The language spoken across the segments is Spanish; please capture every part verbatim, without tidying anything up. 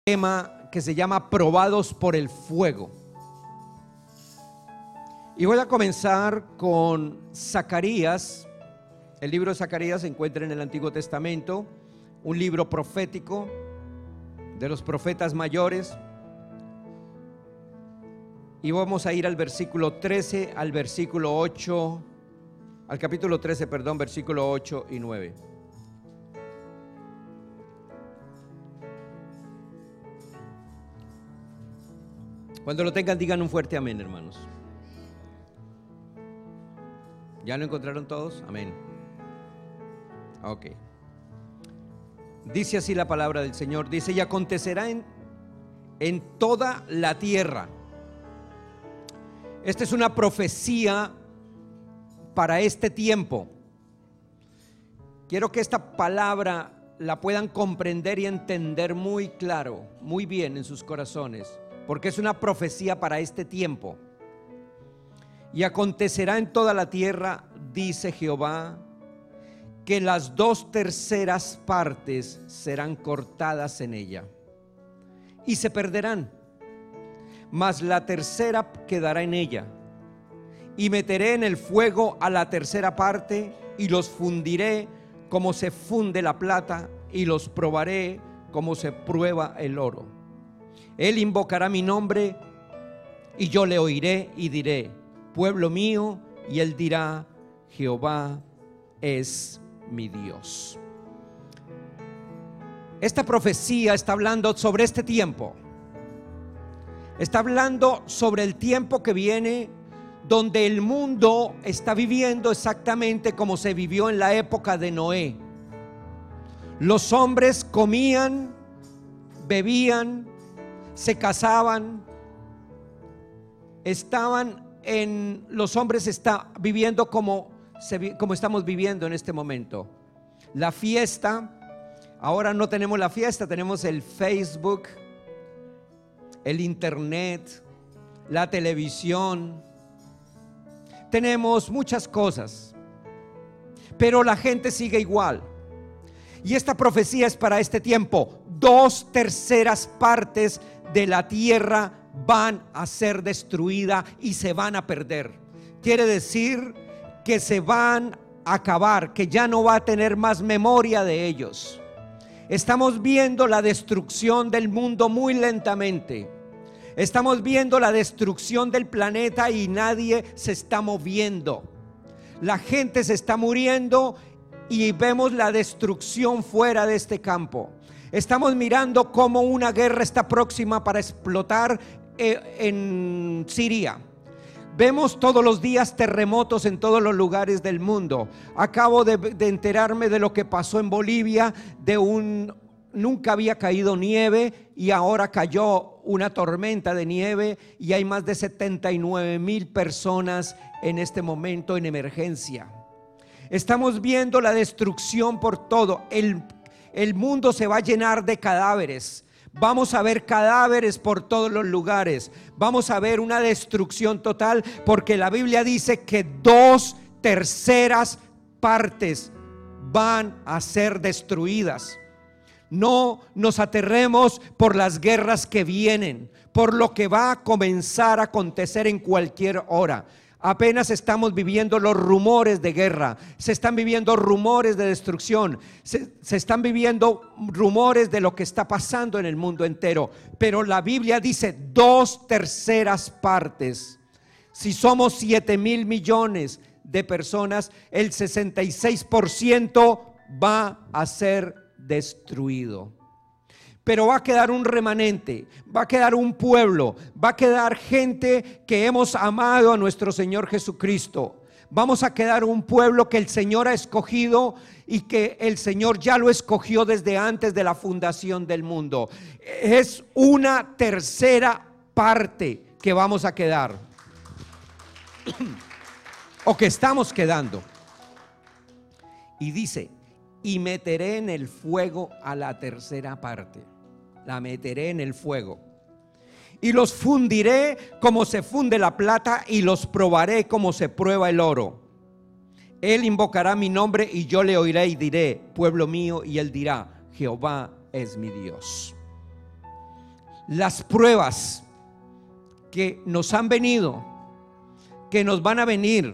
tema que se llama Probados por el Fuego. Y voy a comenzar con Zacarías. El libro de Zacarías se encuentra en el Antiguo Testamento, un libro profético de los profetas mayores. Y vamos a ir al versículo trece, al versículo ocho, al capítulo trece, perdón, versículo ocho y nueve. Cuando lo tengan, digan un fuerte amén, hermanos. ¿Ya lo encontraron todos? Amén. Ok. Dice así la palabra del Señor. Dice: y acontecerá en, en toda la tierra. Esta es una profecía para este tiempo. Quiero que esta palabra la puedan comprender y entender muy claro, muy bien en sus corazones, porque es una profecía para este tiempo. Y acontecerá en toda la tierra, dice Jehová, que las dos terceras partes serán cortadas en ella y se perderán, mas la tercera quedará en ella. Y meteré en el fuego a la tercera parte y los fundiré como se funde la plata, y los probaré como se prueba el oro. Él invocará mi nombre y yo le oiré y diré: pueblo mío. Y él dirá: Jehová es mi Dios. Esta profecía está hablando sobre este tiempo. Está hablando sobre el tiempo que viene, donde el mundo está viviendo exactamente como se vivió en la época de Noé. Los hombres comían, bebían, se casaban, estaban en, los hombres están viviendo como, se, como estamos viviendo en este momento. La fiesta, ahora no tenemos la fiesta, tenemos el Facebook, el internet, la televisión, tenemos muchas cosas, pero la gente sigue igual. Y esta profecía es para este tiempo. Dos terceras partes de la tierra van a ser destruidas y se van a perder. Quiere decir que se van a acabar, que ya no va a tener más memoria de ellos. Estamos viendo la destrucción del mundo muy lentamente. Estamos viendo la destrucción del planeta y nadie se está moviendo. La gente se está muriendo y vemos la destrucción fuera de este campo. Estamos mirando cómo una guerra está próxima para explotar en Siria. Vemos todos los días terremotos en todos los lugares del mundo. Acabo de, de enterarme de lo que pasó en Bolivia, de un nunca había caído nieve y ahora cayó una tormenta de nieve y hay más de setenta y nueve mil personas en este momento en emergencia. Estamos viendo la destrucción por todo. El, el mundo se va a llenar de cadáveres. Vamos a ver cadáveres por todos los lugares. Vamos a ver una destrucción total, porque la Biblia dice que dos terceras partes van a ser destruidas. No nos aterremos por las guerras que vienen, por lo que va a comenzar a acontecer en cualquier hora. Apenas estamos viviendo los rumores de guerra, se están viviendo rumores de destrucción, se, se están viviendo rumores de lo que está pasando en el mundo entero. Pero la Biblia dice dos terceras partes. Si somos siete mil millones de personas, el sesenta y seis por ciento va a ser destruido. Pero va a quedar un remanente, va a quedar un pueblo, va a quedar gente que hemos amado a nuestro Señor Jesucristo. Vamos a quedar un pueblo que el Señor ha escogido y que el Señor ya lo escogió desde antes de la fundación del mundo. Es una tercera parte que vamos a quedar, o que estamos quedando. Y dice: y meteré en el fuego a la tercera parte. La meteré en el fuego y los fundiré como se funde la plata, y los probaré como se prueba el oro. Él invocará mi nombre y yo le oiré y diré: pueblo mío. Y él dirá: Jehová es mi Dios. las pruebas que nos han venido, que nos van a venir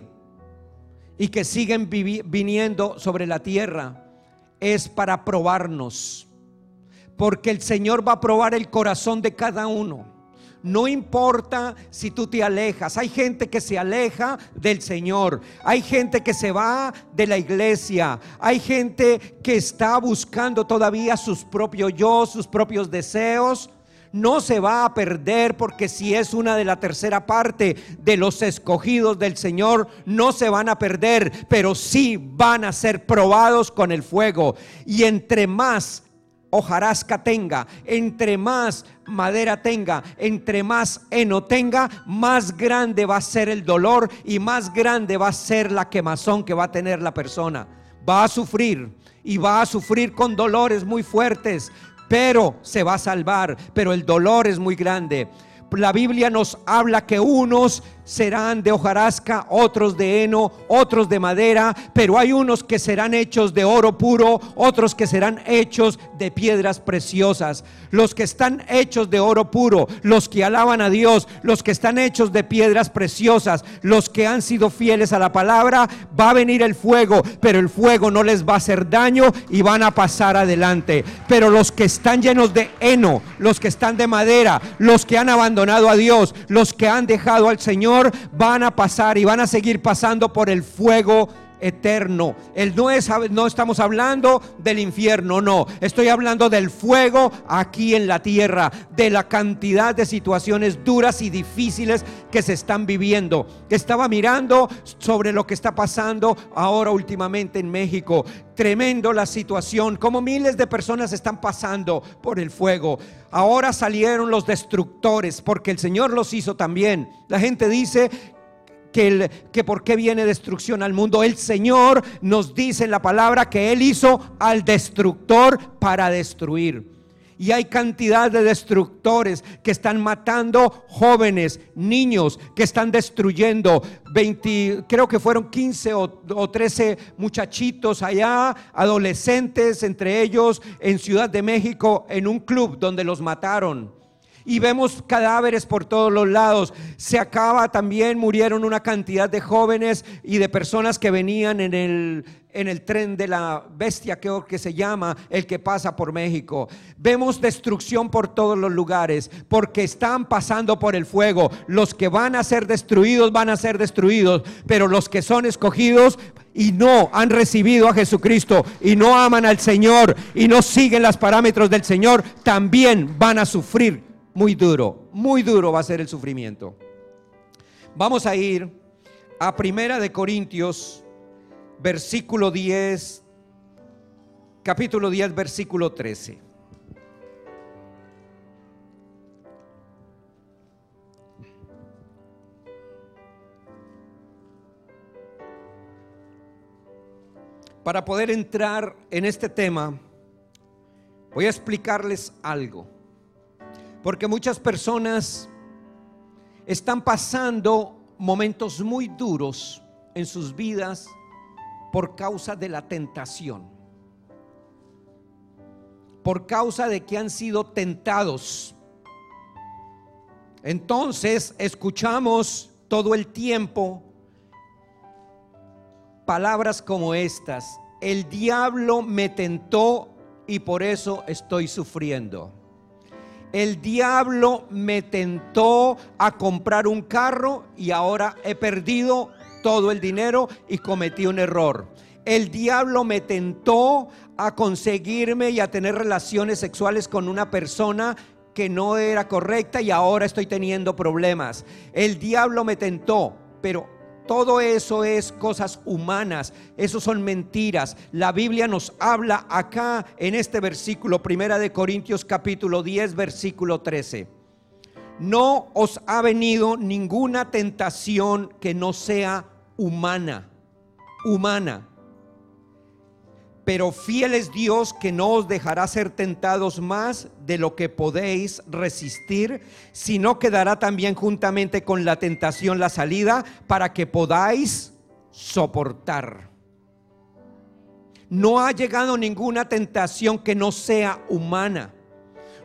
y que siguen viniendo sobre la tierra, es para probarnos, porque el Señor va a probar el corazón de cada uno. No importa si tú te alejas. Hay gente que se aleja del Señor, hay gente que se va de la iglesia, hay gente que está buscando todavía sus propios yo, sus propios deseos. No se va a perder, porque si es una de la tercera parte de los escogidos del Señor, no se van a perder, pero sí van a ser probados con el fuego. Y entre más hojarasca tenga, entre más madera tenga, entre más heno tenga, más grande va a ser el dolor y más grande va a ser la quemazón que va a tener la persona. Va a sufrir y va a sufrir con dolores muy fuertes, pero se va a salvar. Pero el dolor es muy grande. La Biblia nos habla que unos serán de hojarasca, otros de heno, otros de madera, pero hay unos que serán hechos de oro puro, otros que serán hechos de piedras preciosas. Los que están hechos de oro puro, los que alaban a Dios, los que están hechos de piedras preciosas, los que han sido fieles a la palabra, va a venir el fuego, pero el fuego no les va a hacer daño y van a pasar adelante. Pero los que están llenos de heno, los que están de madera, los que han abandonado a Dios, los que han dejado al Señor, van a pasar y van a seguir pasando por el fuego eterno. El no es, no estamos hablando del infierno, no, estoy hablando del fuego aquí en la tierra, de la cantidad de situaciones duras y difíciles que se están viviendo. Estaba mirando sobre lo que está pasando ahora últimamente en México. Tremendo la situación, como miles de personas están pasando por el fuego. Ahora salieron los destructores, porque el Señor los hizo también. La gente dice Que, el, que por qué viene destrucción al mundo. El Señor nos dice en la palabra que Él hizo al destructor para destruir. Y hay cantidad de destructores que están matando jóvenes, niños, que están destruyendo veinte, creo que fueron quince o, o trece muchachitos allá, adolescentes, entre ellos en Ciudad de México, en un club donde los mataron. Y vemos cadáveres por todos los lados. Se acaba también, murieron una cantidad de jóvenes y de personas que venían en el, en el tren de la bestia, creo que se llama, el que pasa por México. Vemos destrucción por todos los lugares, porque están pasando por el fuego. Los que van a ser destruidos, van a ser destruidos, pero los que son escogidos y no han recibido a Jesucristo y no aman al Señor y no siguen los parámetros del Señor, también van a sufrir. Muy duro, muy duro va a ser el sufrimiento. Vamos a ir a Primera de Corintios, versículo diez, capítulo diez, versículo trece. Para poder entrar en este tema, voy a explicarles algo. Porque muchas personas están pasando momentos muy duros en sus vidas por causa de la tentación, por causa de que han sido tentados. Entonces escuchamos todo el tiempo palabras como estas: el diablo me tentó y por eso estoy sufriendo. El diablo me tentó a comprar un carro y ahora he perdido todo el dinero y cometí un error. El diablo me tentó a conseguirme y a tener relaciones sexuales con una persona que no era correcta y ahora estoy teniendo problemas. El diablo me tentó, pero todo eso es cosas humanas, eso son mentiras. La Biblia nos habla acá en este versículo, Primera de Corintios capítulo diez, versículo trece. No os ha venido ninguna tentación que no sea humana, humana. Pero fiel es Dios, que no os dejará ser tentados más de lo que podéis resistir, sino que dará también juntamente con la tentación la salida para que podáis soportar. No ha llegado ninguna tentación que no sea humana.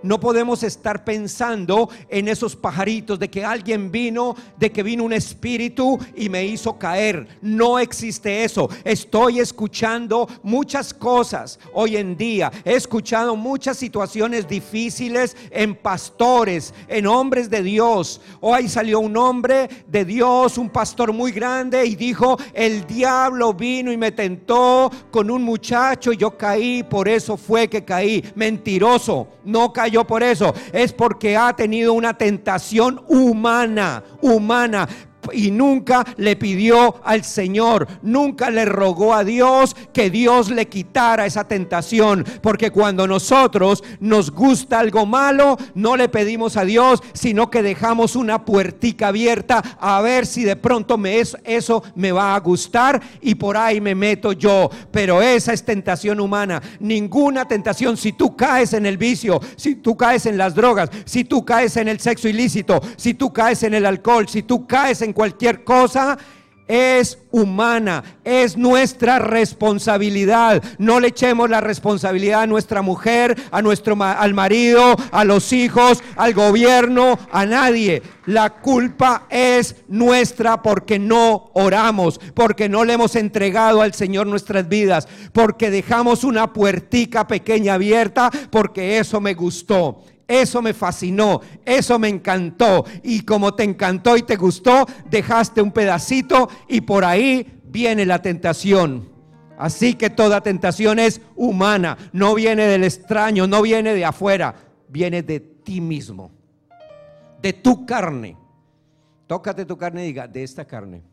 No podemos estar pensando en esos pajaritos de que alguien vino, de que vino un espíritu y me hizo caer. No existe eso. Estoy escuchando muchas cosas hoy en día. He escuchado muchas situaciones difíciles en pastores, en hombres de Dios. Hoy salió un hombre de Dios, un pastor muy grande, y dijo: el diablo vino y me tentó con un muchacho y yo caí, por eso fue que caí. Mentiroso, no cayó por eso, es porque ha tenido una tentación humana, humana. Y nunca le pidió al Señor, nunca le rogó a Dios que Dios le quitara esa tentación. Porque cuando nosotros nos gusta algo malo, no le pedimos a Dios, sino que dejamos una puertica abierta a ver si de pronto me es, eso me va a gustar, y por ahí me meto yo. Pero esa es tentación humana. Ninguna tentación, si tú caes en el vicio, si tú caes en las drogas, si tú caes en el sexo ilícito, si tú caes en el alcohol, si tú caes en cualquier cosa, es humana, es nuestra responsabilidad. No le echemos la responsabilidad a nuestra mujer, a nuestro al marido, a los hijos, al gobierno, a nadie. La culpa es nuestra porque no oramos, porque no le hemos entregado al Señor nuestras vidas, porque dejamos una puertica pequeña abierta, porque eso me gustó. Eso me fascinó, eso me encantó, y como te encantó y te gustó, dejaste un pedacito y por ahí viene la tentación. Así que toda tentación es humana, no viene del extraño, no viene de afuera, viene de ti mismo, de tu carne. Tócate tu carne y diga: de esta carne.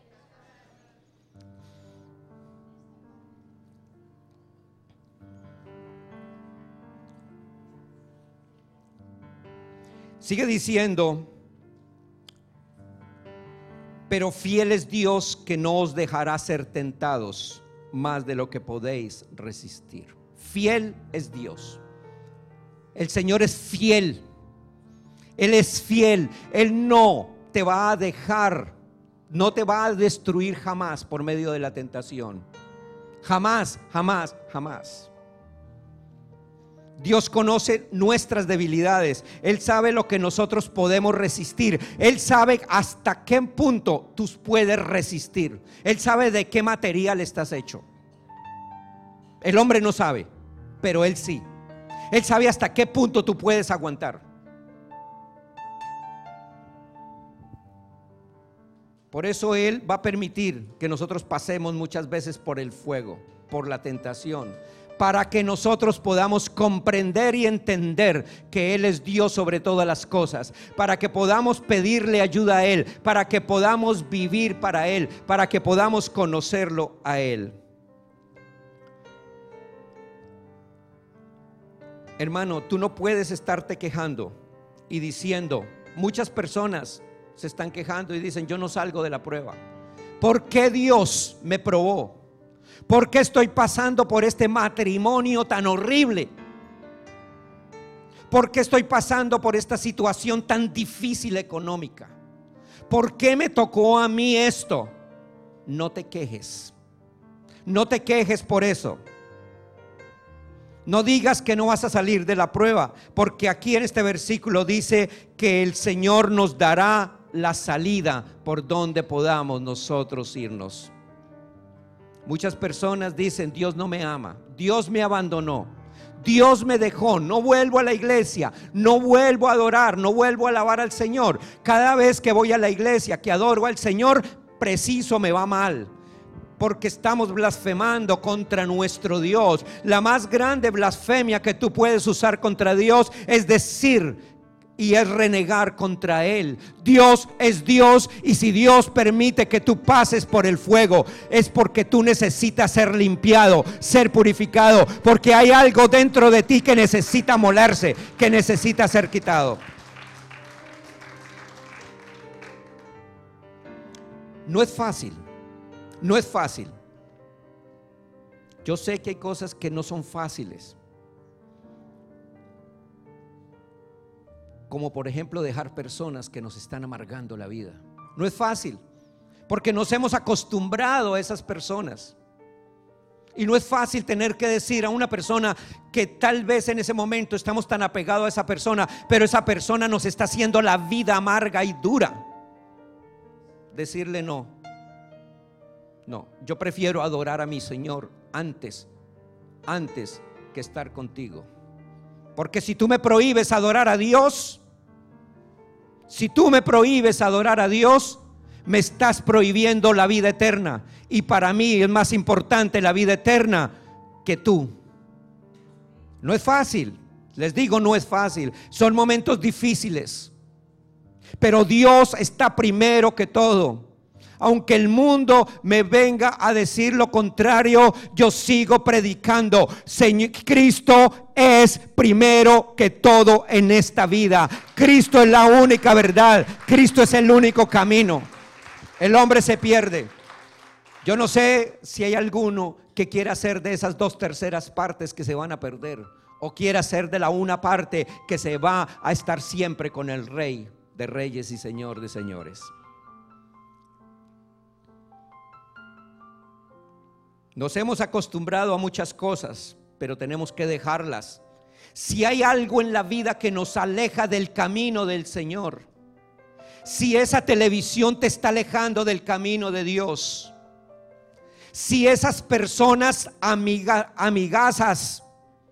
Sigue diciendo: pero fiel es Dios, que no os dejará ser tentados más de lo que podéis resistir. Fiel es Dios. El Señor es fiel. Él es fiel. Él no te va a dejar, no te va a destruir jamás por medio de la tentación. Jamás, jamás, jamás. Dios conoce nuestras debilidades. Él sabe lo que nosotros podemos resistir. Él sabe hasta qué punto tú puedes resistir. Él sabe de qué material estás hecho. El hombre no sabe, pero Él sí. Él sabe hasta qué punto tú puedes aguantar. Por eso Él va a permitir que nosotros pasemos muchas veces por el fuego, por la tentación, para que nosotros podamos comprender y entender que Él es Dios sobre todas las cosas, para que podamos pedirle ayuda a Él, para que podamos vivir para Él, para que podamos conocerlo a Él. Hermano, tú no puedes estarte quejando y diciendo: muchas personas se están quejando y dicen: yo no salgo de la prueba. ¿Por qué Dios me probó? ¿Por qué estoy pasando por este matrimonio tan horrible? ¿Por qué estoy pasando por esta situación tan difícil económica? ¿Por qué me tocó a mí esto? No te quejes. No te quejes por eso. No digas que no vas a salir de la prueba, porque aquí en este versículo dice que el Señor nos dará la salida por donde podamos nosotros irnos. Muchas personas dicen: Dios no me ama, Dios me abandonó, Dios me dejó, no vuelvo a la iglesia, no vuelvo a adorar, no vuelvo a alabar al Señor. Cada vez que voy a la iglesia, que adoro al Señor, preciso me va mal, porque estamos blasfemando contra nuestro Dios. La más grande blasfemia que tú puedes usar contra Dios es decir y es renegar contra Él. Dios es Dios, y si Dios permite que tú pases por el fuego, es porque tú necesitas ser limpiado, ser purificado, porque hay algo dentro de ti que necesita molerse, que necesita ser quitado. No es fácil, no es fácil. Yo sé que hay cosas que no son fáciles, como por ejemplo dejar personas que nos están amargando la vida. No es fácil, porque nos hemos acostumbrado a esas personas Y no es fácil tener que decir a una persona que tal vez en ese momento estamos tan apegados a esa persona, pero esa persona nos está haciendo la vida amarga y dura. Decirle no. No, yo prefiero adorar a mi Señor antes, antes que estar contigo. Porque si tú me prohíbes adorar a Dios, si tú me prohíbes adorar a Dios, me estás prohibiendo la vida eterna. Y para mí es más importante la vida eterna que tú. No es fácil, les digo, no es fácil. Son momentos difíciles, pero Dios está primero que todo. Aunque el mundo me venga a decir lo contrario, yo sigo predicando: Señor, Cristo es primero que todo en esta vida. Cristo es la única verdad. Cristo es el único camino. El hombre se pierde. Yo no sé si hay alguno que quiera ser de esas dos terceras partes que se van a perder, o quiera ser de la una parte que se va a estar siempre con el Rey de reyes y Señor de señores. Nos hemos acostumbrado a muchas cosas, pero tenemos que dejarlas. Si hay algo en la vida que nos aleja del camino del Señor, si esa televisión te está alejando del camino de Dios, si esas personas amiga, amigazas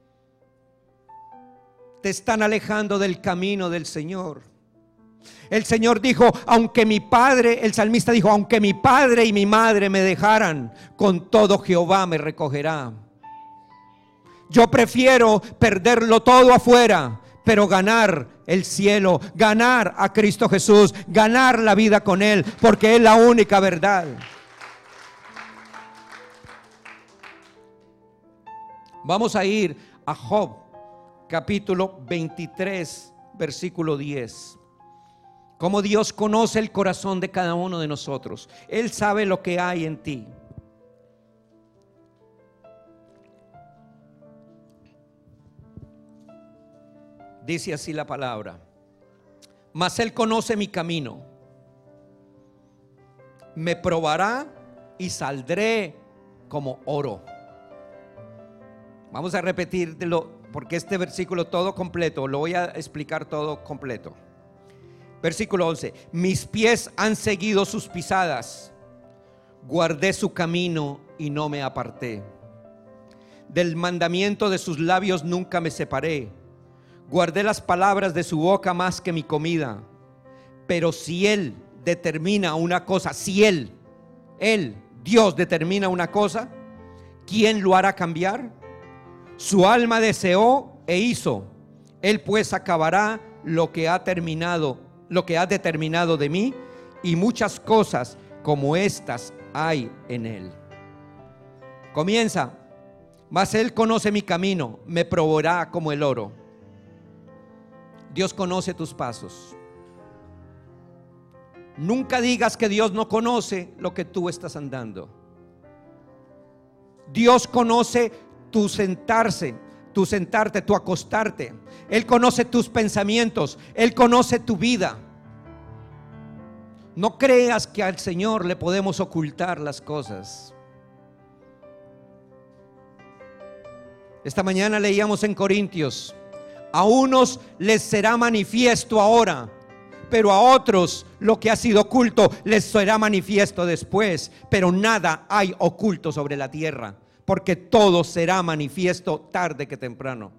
te están alejando del camino del Señor. El Señor dijo: aunque mi padre, el salmista dijo: aunque mi padre y mi madre me dejaran, con todo Jehová me recogerá. Yo prefiero perderlo todo afuera, pero ganar el cielo, ganar a Cristo Jesús, ganar la vida con Él, porque es la única verdad. Vamos a ir a Job, capítulo veintitrés, versículo diez. Como Dios conoce el corazón de cada uno de nosotros. Él sabe lo que hay en ti. Dice así la palabra: mas Él conoce mi camino, me probará y saldré como oro. Vamos a repetirlo, porque este versículo todo completo, lo voy a explicar todo completo. Versículo once: mis pies han seguido sus pisadas, guardé su camino y no me aparté. Del mandamiento de sus labios nunca me separé. Guardé las palabras de su boca más que mi comida. Pero si Él determina una cosa, si Él, Él, Dios determina una cosa, ¿quién lo hará cambiar? Su alma deseó e hizo. Él pues acabará lo que ha terminado, lo que ha determinado de mí, y muchas cosas como estas hay en Él. Comienza: mas Él conoce mi camino, me probará como el oro. Dios conoce tus pasos. Nunca digas que Dios no conoce lo que tú estás andando. Dios conoce tu sentarse, tu sentarte, tu acostarte. Él conoce tus pensamientos. Él conoce tu vida. No creas que al Señor le podemos ocultar las cosas. Esta mañana leíamos en Corintios: a unos les será manifiesto ahora, pero a otros lo que ha sido oculto les será manifiesto después. Pero nada hay oculto sobre la tierra, porque todo será manifiesto tarde que temprano.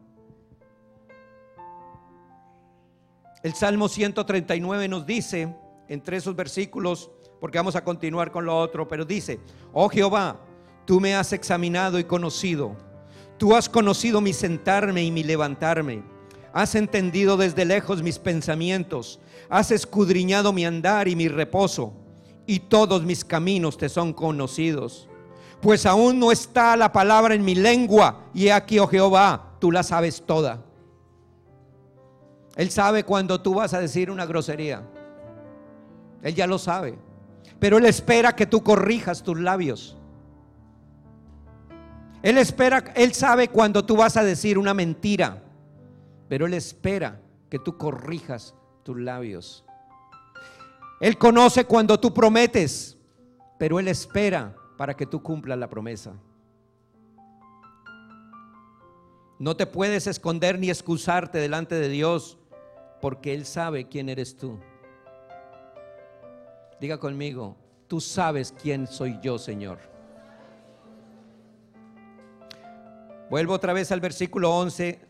El Salmo ciento treinta y nueve nos dice, entre esos versículos, porque vamos a continuar con lo otro, pero dice: oh Jehová, tú me has examinado y conocido. Tú has conocido mi sentarme y mi levantarme. Has entendido desde lejos mis pensamientos. Has escudriñado mi andar y mi reposo, y todos mis caminos te son conocidos. Pues aún no está la palabra en mi lengua, y aquí, oh Jehová, tú la sabes toda. Él sabe cuando tú vas a decir una grosería. Él ya lo sabe, pero Él espera que tú corrijas tus labios. Él espera, Él sabe cuando tú vas a decir una mentira, pero Él espera que tú corrijas tus labios. Él conoce cuando tú prometes, pero Él espera para que tú cumplas la promesa. No te puedes esconder ni excusarte delante de Dios, porque Él sabe quién eres tú. Diga conmigo: tú sabes quién soy yo, Señor. Vuelvo otra vez al versículo once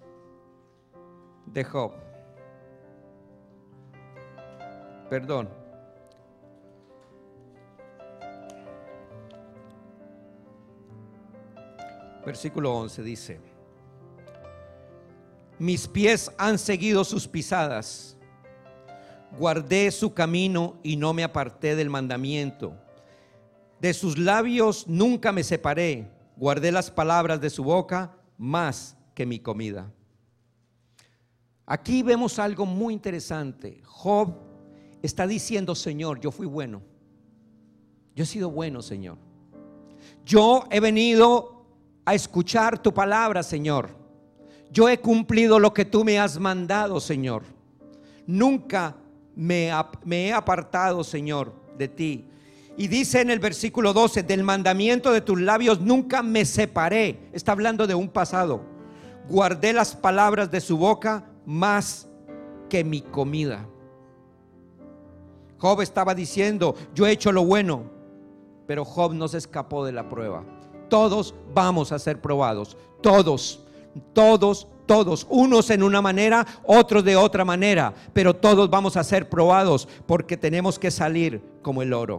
de Job. Perdón. Versículo once dice: mis pies han seguido sus pisadas, guardé su camino y no me aparté del mandamiento. De sus labios nunca me separé, guardé las palabras de su boca más que mi comida. Aquí vemos algo muy interesante. Job está diciendo: Señor, yo fui bueno, yo he sido bueno, Señor. Yo he venido a escuchar tu palabra, Señor. Yo he cumplido lo que tú me has mandado, Señor. Nunca me, me he apartado, Señor, de ti. Y dice en el versículo doce: del mandamiento de tus labios nunca me separé. Está hablando de un pasado. Guardé las palabras de su boca más que mi comida. Job estaba diciendo: yo he hecho lo bueno. Pero Job no se escapó de la prueba. Todos vamos a ser probados. Todos, todos, todos. Unos en una manera, otros de otra manera. Pero todos vamos a ser probados, porque tenemos que salir como el oro.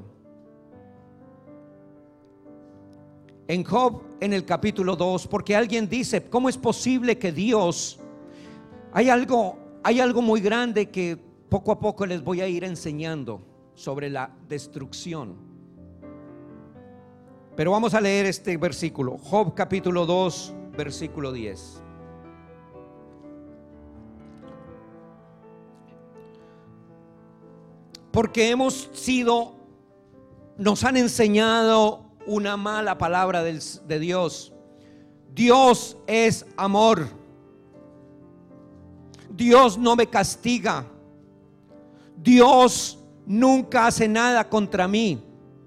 En Job, en el capítulo dos, porque alguien dice: ¿cómo es posible que Dios? Hay algo, hay algo muy grande que poco a poco les voy a ir enseñando sobre la destrucción. Pero vamos a leer este versículo, Job capítulo dos, versículo diez. Porque hemos sido, nos han enseñado una mala palabra del, de Dios. Dios es amor. Dios no me castiga. Dios nunca hace nada contra mí.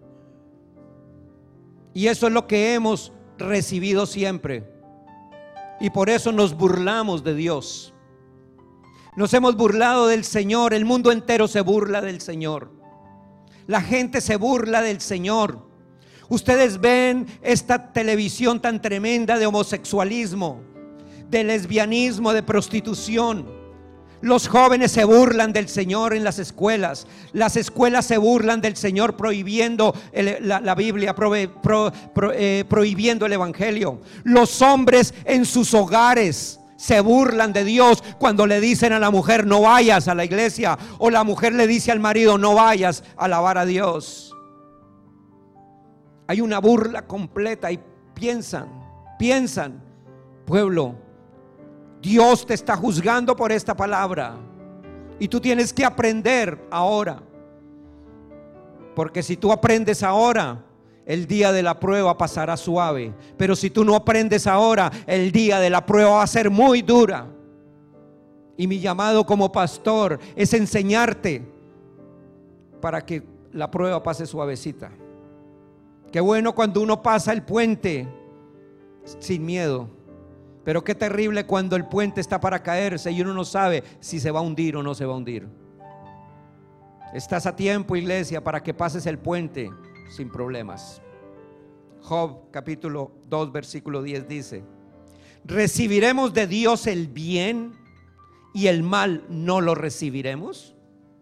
Y eso es lo que hemos recibido siempre. Y por eso nos burlamos de Dios. Nos hemos burlado del Señor. El mundo entero se burla del Señor. La gente se burla del Señor. Ustedes ven esta televisión tan tremenda de homosexualismo, de lesbianismo, de prostitución. Los jóvenes se burlan del Señor en las escuelas. Las escuelas se burlan del Señor prohibiendo el, la, la Biblia, pro, pro, pro, eh, prohibiendo el Evangelio. Los hombres en sus hogares se burlan de Dios cuando le dicen a la mujer: no vayas a la iglesia. O la mujer le dice al marido: no vayas a alabar a Dios. Hay una burla completa y piensan, piensan, pueblo, Dios te está juzgando por esta palabra y tú tienes que aprender ahora, porque si tú aprendes ahora, el día de la prueba pasará suave, pero si tú no aprendes ahora, el día de la prueba va a ser muy dura. Y mi llamado como pastor es enseñarte para que la prueba pase suavecita. Qué bueno cuando uno pasa el puente sin miedo. Pero qué terrible cuando el puente está para caerse y uno no sabe si se va a hundir o no se va a hundir. Estás a tiempo, iglesia, para que pases el puente sin problemas. Job capítulo dos, versículo diez dice: ¿recibiremos de Dios el bien y el mal no lo recibiremos?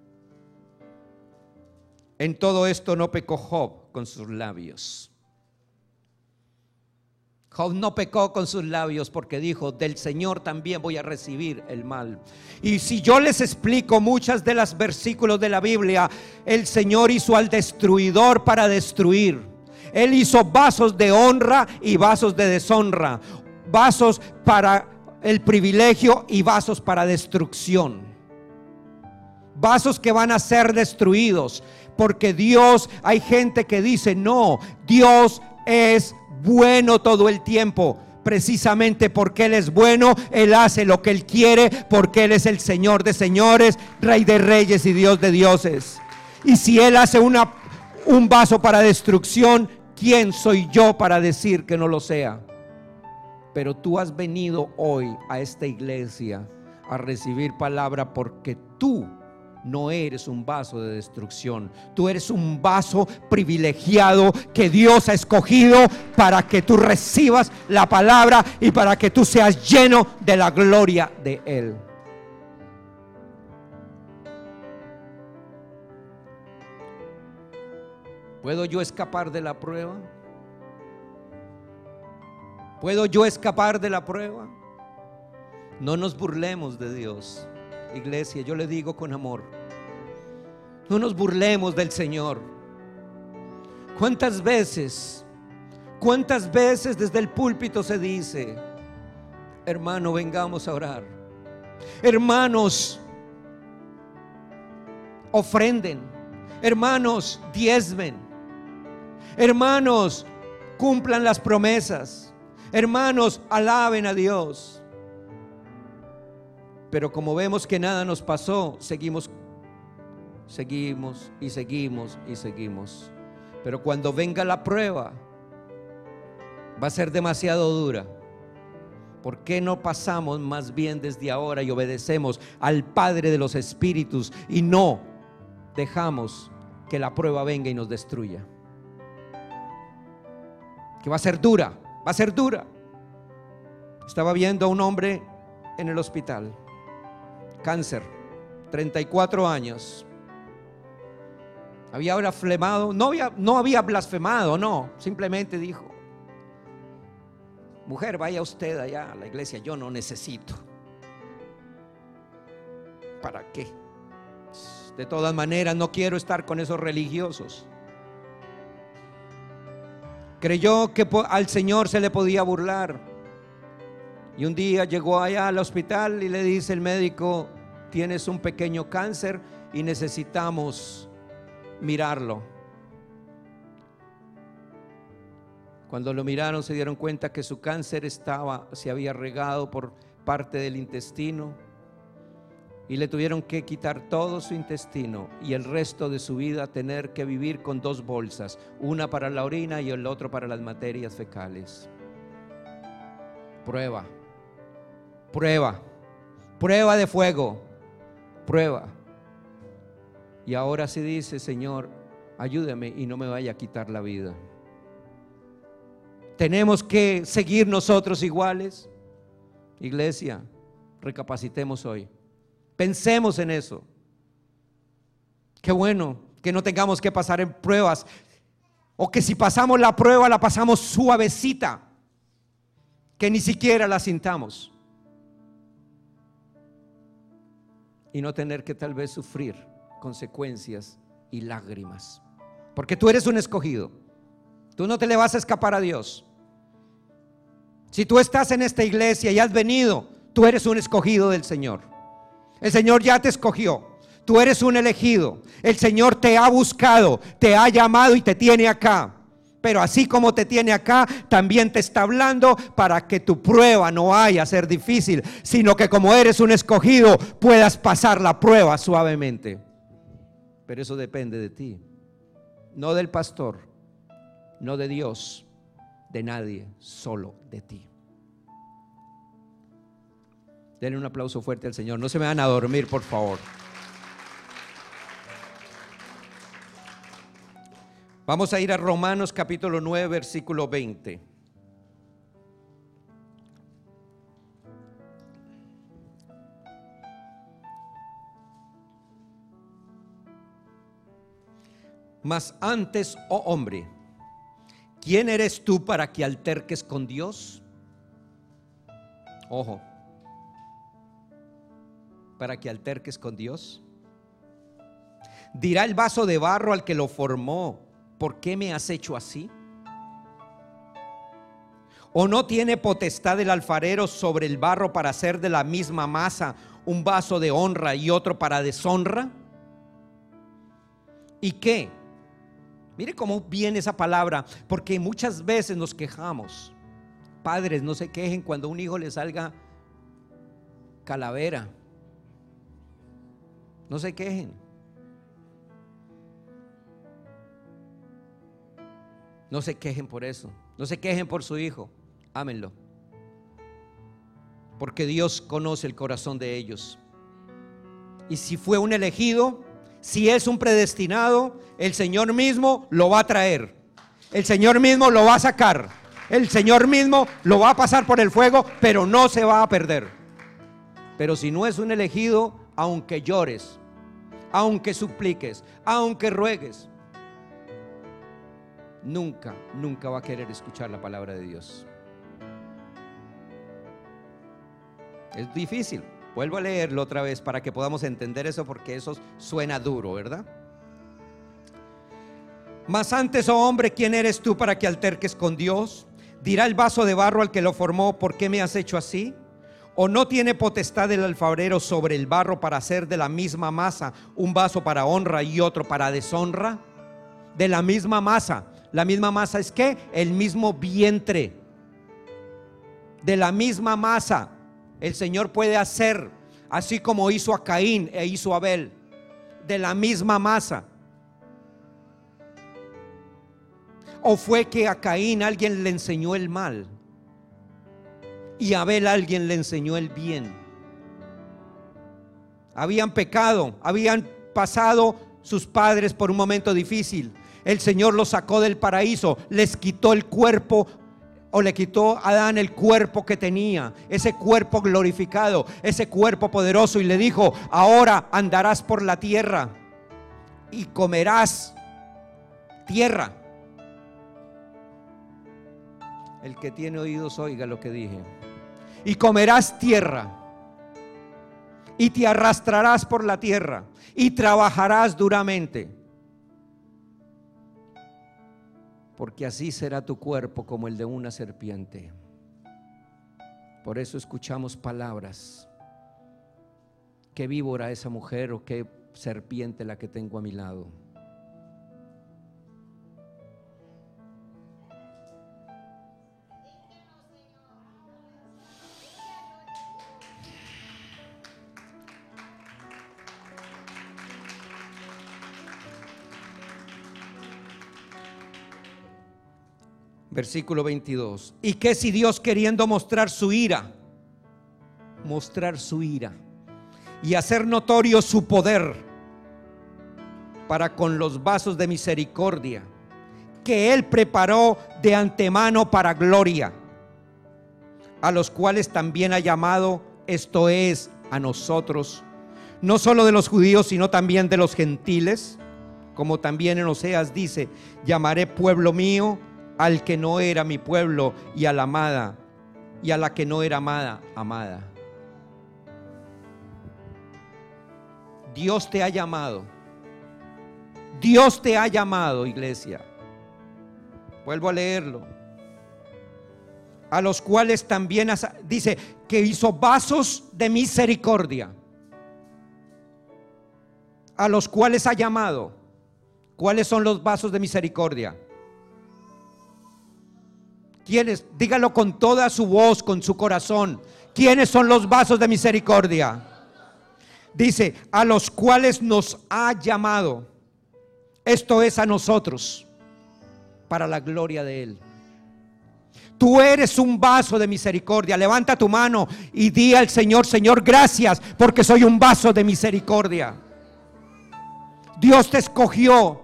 En todo esto no pecó Job con sus labios. Job no pecó con sus labios porque dijo: del Señor también voy a recibir el mal. Y si yo les explico muchas de las versículos de la Biblia, el Señor hizo al destruidor para destruir. Él hizo vasos de honra y vasos de deshonra, vasos para el privilegio y vasos para destrucción, vasos que van a ser destruidos. Porque Dios, hay gente que dice: no, Dios es bueno todo el tiempo. Precisamente porque Él es bueno, Él hace lo que Él quiere, porque Él es el Señor de señores, Rey de reyes y Dios de dioses. Y si Él hace una, un vaso para destrucción, ¿quién soy yo para decir que no lo sea? Pero tú has venido hoy a esta iglesia a recibir palabra porque tú no eres un vaso de destrucción. Tú eres un vaso privilegiado que Dios ha escogido para que tú recibas la palabra y para que tú seas lleno de la gloria de Él. ¿Puedo yo escapar de la prueba? ¿Puedo yo escapar de la prueba? No nos burlemos de Dios, iglesia. Yo le digo con amor, no nos burlemos del Señor. ¿Cuántas veces, cuántas veces desde el púlpito se dice: hermano, vengamos a orar, hermanos, ofrenden, hermanos, diezmen, hermanos, cumplan las promesas, hermanos, alaben a Dios? Pero como vemos que nada nos pasó, seguimos, seguimos y seguimos y seguimos. Pero cuando venga la prueba, va a ser demasiado dura. ¿Por qué no pasamos más bien desde ahora y obedecemos al Padre de los Espíritus y no dejamos que la prueba venga y nos destruya? Que va a ser dura, va a ser dura. Estaba viendo a un hombre en el hospital, cáncer, treinta y cuatro años. Había blasfemado, no había, no había blasfemado, no, simplemente dijo: mujer, vaya usted allá a la iglesia, yo no necesito. ¿Para qué? De todas maneras, no quiero estar con esos religiosos. Creyó que al Señor se le podía burlar. Y un día llegó allá al hospital y le dice el médico: tienes un pequeño cáncer y necesitamos mirarlo. Cuando lo miraron, se dieron cuenta que su cáncer estaba, se había regado por parte del intestino, y le tuvieron que quitar todo su intestino y el resto de su vida tener que vivir con dos bolsas, una para la orina y el otro para las materias fecales. Prueba, prueba, prueba de fuego, prueba. Y ahora sí dice: Señor, ayúdame y no me vaya a quitar la vida. ¿Tenemos que seguir nosotros iguales? Iglesia, recapacitemos hoy. Pensemos en eso. Qué bueno que no tengamos que pasar en pruebas, o que si pasamos la prueba la pasamos suavecita, que ni siquiera la sintamos, y no tener que tal vez sufrir consecuencias y lágrimas, porque tú eres un escogido. Tú no te le vas a escapar a Dios. Si tú estás en esta iglesia y has venido, tú eres un escogido del Señor. El Señor ya te escogió. Tú eres un elegido. El Señor te ha buscado, te ha llamado y te tiene acá. Pero así como te tiene acá, también te está hablando para que tu prueba no vaya a ser difícil, sino que como eres un escogido, puedas pasar la prueba suavemente. Pero eso depende de ti, no del pastor, no de Dios, de nadie, solo de ti. Denle un aplauso fuerte al Señor. No se me van a dormir, por favor. Vamos a ir a Romanos capítulo nueve, versículo veinte. Mas antes, oh hombre, ¿quién eres tú para que alterques con Dios? Ojo, para que alterques con Dios. Dirá el vaso de barro al que lo formó: ¿por qué me has hecho así? ¿O no tiene potestad el alfarero sobre el barro para hacer de la misma masa un vaso de honra y otro para deshonra? ¿Y qué? Mire cómo viene esa palabra, porque muchas veces nos quejamos. Padres, no se quejen cuando a un hijo le salga calavera. No se quejen. No se quejen por eso. No se quejen por su hijo. Ámenlo. porque Dios conoce el corazón de ellos. Y si fue un elegido, si es un predestinado, el Señor mismo lo va a traer, el Señor mismo lo va a sacar, el Señor mismo lo va a pasar por el fuego, pero no se va a perder. Pero si no es un elegido, aunque llores, aunque supliques, aunque ruegues, nunca, nunca va a querer escuchar la palabra de Dios. Es difícil. Vuelvo a leerlo otra vez para que podamos entender eso, porque eso suena duro, ¿verdad? Mas antes, oh hombre, ¿quién eres tú para que alterques con Dios? ¿Dirá el vaso de barro al que lo formó, ¿por qué me has hecho así? ¿O no tiene potestad el alfarero sobre el barro para hacer de la misma masa un vaso para honra y otro para deshonra? De la misma masa. La misma masa es ¿qué? El mismo vientre. De la misma masa el Señor puede hacer, así como hizo a Caín e hizo a Abel, de la misma masa. ¿O fue que a Caín alguien le enseñó el mal y a Abel alguien le enseñó el bien? Habían pecado, habían pasado sus padres por un momento difícil. El Señor los sacó del paraíso, les quitó el cuerpo, o le quitó a Adán el cuerpo que tenía, ese cuerpo glorificado, ese cuerpo poderoso, y le dijo: ahora andarás por la tierra y comerás tierra. El que tiene oídos oiga lo que dije. Y comerás tierra, y te arrastrarás por la tierra, y trabajarás duramente, porque así será tu cuerpo como el de una serpiente. Por eso escuchamos palabras: qué víbora esa mujer, o qué serpiente la que tengo a mi lado. Versículo veintidós. Y que si Dios, queriendo mostrar su ira, mostrar su ira y hacer notorio su poder para con los vasos de misericordia que Él preparó de antemano para gloria, a los cuales también ha llamado, esto es, a nosotros, no solo de los judíos, sino también de los gentiles, como también en Oseas dice: llamaré pueblo mío al que no era mi pueblo, y a la amada, y a la que no era amada, amada. Dios te ha llamado. Dios te ha llamado, iglesia. Vuelvo a leerlo. A los cuales también dice que hizo vasos de misericordia, a los cuales ha llamado. ¿Cuáles son los vasos de misericordia? ¿Quiénes? Dígalo con toda su voz, con su corazón. ¿Quiénes son los vasos de misericordia? Dice: a los cuales nos ha llamado, esto es, a nosotros, para la gloria de Él. Tú eres un vaso de misericordia. Levanta tu mano y di al Señor: Señor, gracias, porque soy un vaso de misericordia. Dios te escogió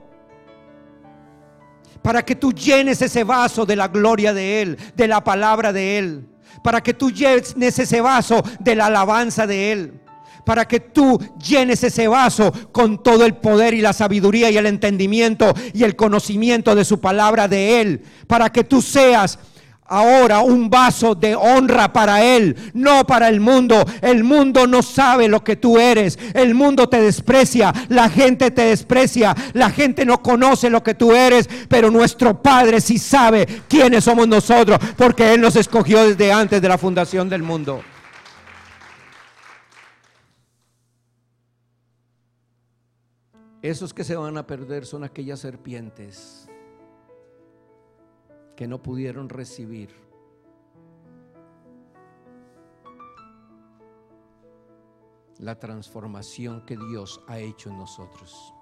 para que tú llenes ese vaso de la gloria de Él, de la palabra de Él, para que tú llenes ese vaso de la alabanza de Él, para que tú llenes ese vaso con todo el poder y la sabiduría y el entendimiento y el conocimiento de su palabra de Él, para que tú seas ahora un vaso de honra para Él, no para el mundo. El mundo no sabe lo que tú eres. El mundo te desprecia, la gente te desprecia, la gente no conoce lo que tú eres, pero nuestro Padre sí sabe quiénes somos nosotros, porque Él nos escogió desde antes de la fundación del mundo. Esos que se van a perder son aquellas serpientes que no pudieron recibir la transformación que Dios ha hecho en nosotros.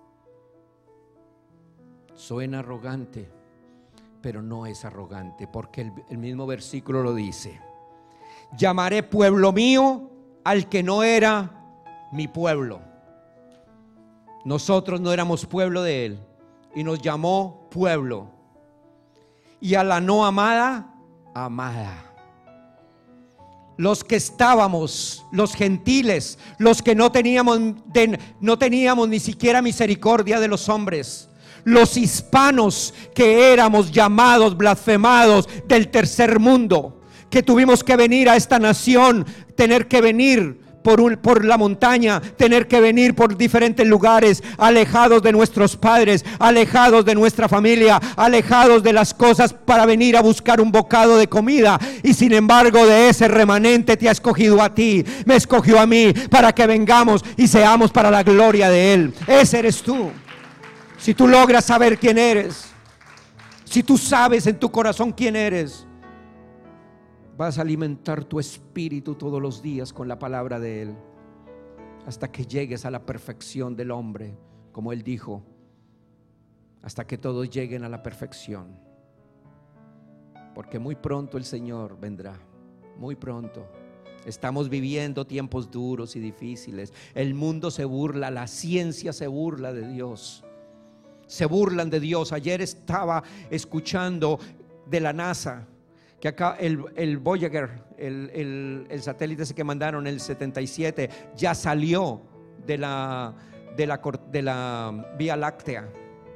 Suena arrogante, pero no es arrogante, porque el, el mismo versículo lo dice: Llamaré pueblo mío al que no era mi pueblo. Nosotros no éramos pueblo de Él y nos llamó pueblo. Y a la no amada, amada. Los que estábamos, los gentiles, los que no teníamos, de, no teníamos ni siquiera misericordia de los hombres, los hispanos que éramos llamados blasfemados del tercer mundo, que tuvimos que venir a esta nación, tener que venir por, un, por la montaña, tener que venir por diferentes lugares, alejados de nuestros padres, alejados de nuestra familia, alejados de las cosas para venir a buscar un bocado de comida. Y sin embargo, de ese remanente te ha escogido a ti, me escogió a mí, para que vengamos y seamos para la gloria de Él. Ese eres tú. Si tú logras saber quién eres, si tú sabes en tu corazón quién eres, vas a alimentar tu espíritu todos los días con la palabra de Él, hasta que llegues a la perfección del hombre, como Él dijo, hasta que todos lleguen a la perfección. Porque muy pronto el Señor vendrá, muy pronto. Estamos viviendo tiempos duros y difíciles. El mundo se burla, la ciencia se burla de Dios. Se burlan de Dios. Ayer estaba escuchando de la NASA que acá el, el Voyager, el, el, el satélite ese que mandaron, el setenta y siete, ya salió de la, de la, de la Vía Láctea.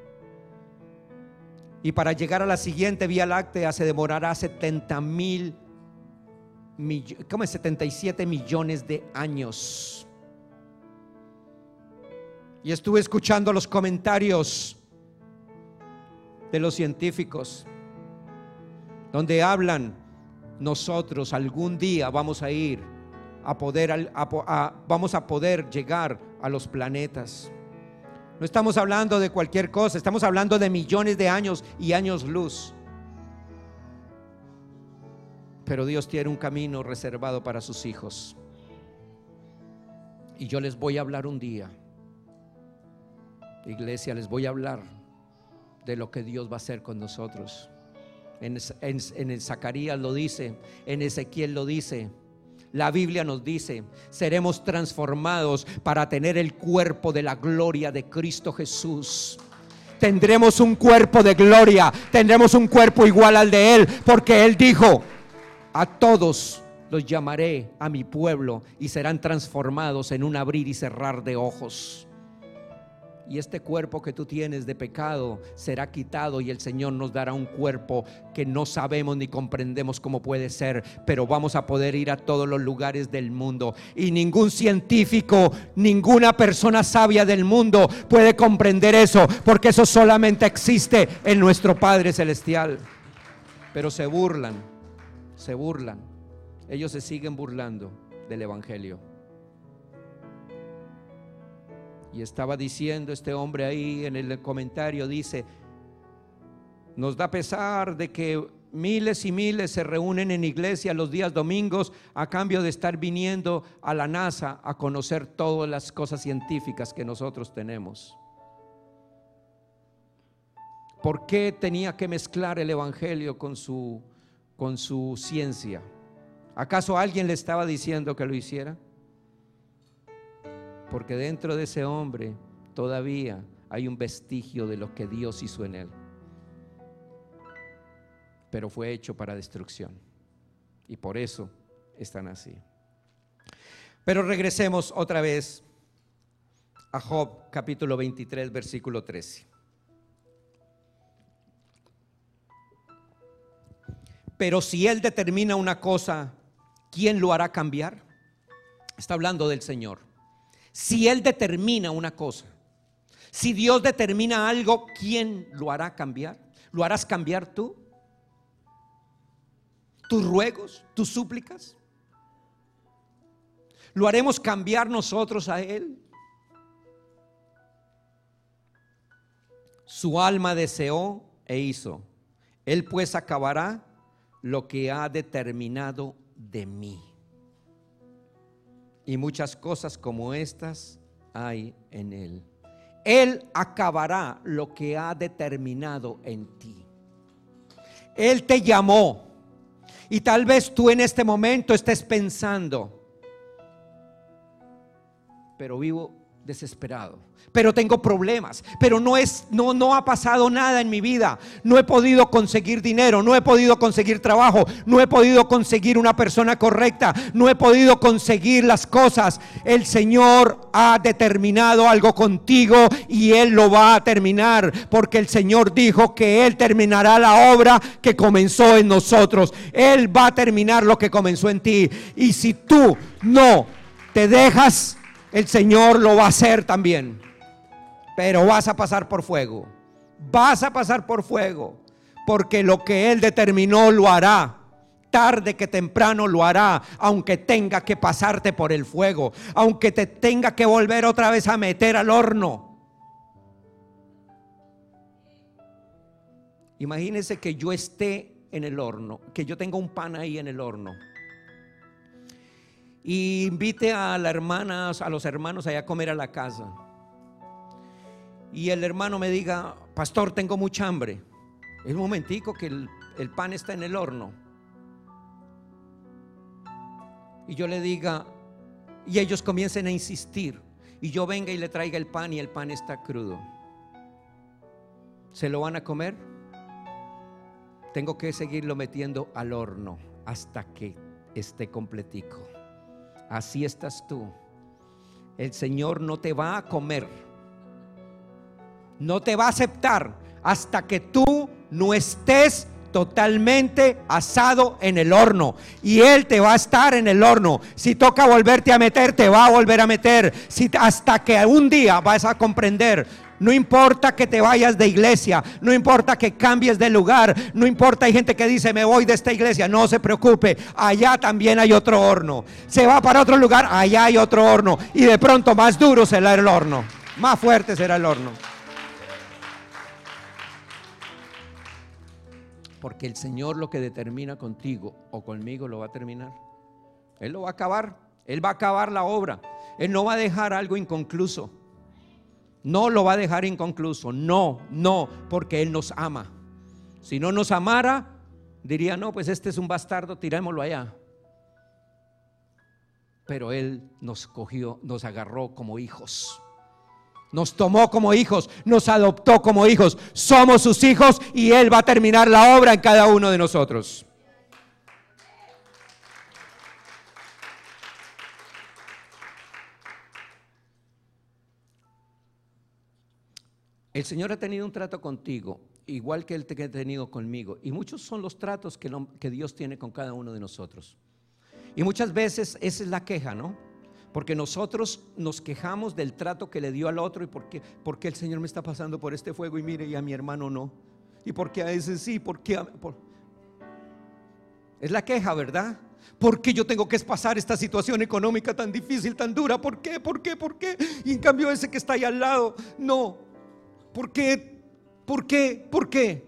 Y para llegar a la siguiente Vía Láctea se demorará setenta mil, ¿cómo es? setenta y siete millones de años. Y estuve escuchando los comentarios de los científicos, donde hablan, nosotros algún día vamos a ir a poder a, a, vamos a poder llegar a los planetas. No estamos hablando de cualquier cosa, estamos hablando de millones de años y años luz. Pero Dios tiene un camino reservado para sus hijos. Y yo les voy a hablar un día, iglesia, les voy a hablar de lo que Dios va a hacer con nosotros. En, en, en el Zacarías lo dice, en Ezequiel lo dice, la Biblia nos dice, seremos transformados para tener el cuerpo de la gloria de Cristo Jesús. Tendremos un cuerpo de gloria, tendremos un cuerpo igual al de Él, porque Él dijo, a todos los llamaré a mi pueblo y serán transformados en un abrir y cerrar de ojos. Y este cuerpo que tú tienes de pecado será quitado, y el Señor nos dará un cuerpo que no sabemos ni comprendemos cómo puede ser, pero vamos a poder ir a todos los lugares del mundo. Y ningún científico, ninguna persona sabia del mundo puede comprender eso, porque eso solamente existe en nuestro Padre Celestial. Pero se burlan, se burlan. Ellos se siguen burlando del Evangelio. Y estaba diciendo este hombre ahí en el comentario, dice, nos da pesar de que miles y miles se reúnen en iglesia los días domingos a cambio de estar viniendo a la NASA a conocer todas las cosas científicas que nosotros tenemos. ¿Por qué tenía que mezclar el Evangelio con su, con su ciencia? ¿Acaso alguien le estaba diciendo que lo hiciera? Porque dentro de ese hombre todavía hay un vestigio de lo que Dios hizo en él, pero fue hecho para destrucción, y por eso están así. Pero regresemos otra vez a Job capítulo veintitrés versículo trece. Pero si Él determina una cosa, ¿quién lo hará cambiar? Está hablando del Señor. Si Él determina una cosa, si Dios determina algo, ¿quién lo hará cambiar? ¿Lo harás cambiar tú? ¿Tus ruegos, tus súplicas? ¿Lo haremos cambiar nosotros a Él? Su alma deseó e hizo. Él pues acabará lo que ha determinado de mí. Y muchas cosas como estas hay en Él. Él acabará lo que ha determinado en ti. Él te llamó Y tal vez tú en este momento estés pensando: pero vivo desesperado, pero tengo problemas, pero no es no no ha pasado nada en mi vida, no he podido conseguir dinero, no he podido conseguir trabajo, no he podido conseguir una persona correcta, no he podido conseguir las cosas. El Señor ha determinado algo contigo y Él lo va a terminar, porque el Señor dijo que Él terminará la obra que comenzó en nosotros. Él va a terminar lo que comenzó en ti, y si tú no te dejas, el Señor lo va a hacer también. Pero vas a pasar por fuego. Vas a pasar por fuego. Porque lo que Él determinó lo hará. Tarde que temprano lo hará. Aunque tenga que pasarte por el fuego. Aunque te tenga que volver otra vez a meter al horno. Imagínese que yo esté en el horno. Que yo tenga un pan ahí en el horno. Y invite a las hermanas, a los hermanos allá a comer a la casa. Y el hermano me diga: pastor, tengo mucha hambre. Es un momentico que el, el pan está en el horno. Y yo le diga, y ellos comiencen a insistir, y yo venga y le traiga el pan y el pan está crudo. ¿Se lo van a comer? Tengo que seguirlo metiendo al horno hasta que esté completico. Así estás tú. El Señor no te va a comer, no te va a aceptar hasta que tú no estés totalmente asado en el horno. Y Él te va a estar en el horno. Si toca volverte a meter, te va a volver a meter, si, hasta que un día vas a comprender. No importa que te vayas de iglesia, no importa que cambies de lugar, no importa, hay gente que dice: me voy de esta iglesia. No se preocupe, allá también hay otro horno. Se va para otro lugar, allá hay otro horno. Y de pronto más duro será el horno, más fuerte será el horno. Porque el Señor lo que determina contigo o conmigo lo va a terminar. Él lo va a acabar, Él va a acabar la obra. Él no va a dejar algo inconcluso. No lo va a dejar inconcluso, no, no, porque Él nos ama. Si no nos amara, diría: no, pues este es un bastardo, tirémoslo allá. Pero Él nos cogió, nos agarró como hijos, nos tomó como hijos, nos adoptó como hijos. Somos sus hijos y Él va a terminar la obra en cada uno de nosotros. El Señor ha tenido un trato contigo, igual que Él te ha tenido conmigo. Y muchos son los tratos que, lo, que Dios tiene con cada uno de nosotros. Y muchas veces esa es la queja, ¿no? Porque nosotros nos quejamos del trato que le dio al otro. ¿Y por qué, por qué el Señor me está pasando por este fuego y mire, y a mi hermano no? ¿Y por qué a ese sí? ¿Por qué a, por... Es la queja, ¿verdad? ¿Por qué yo tengo que pasar esta situación económica tan difícil, tan dura? ¿Por qué? ¿Por qué? ¿Por qué? Y en cambio ese que está ahí al lado, no. ¿Por qué? ¿Por qué? ¿Por qué?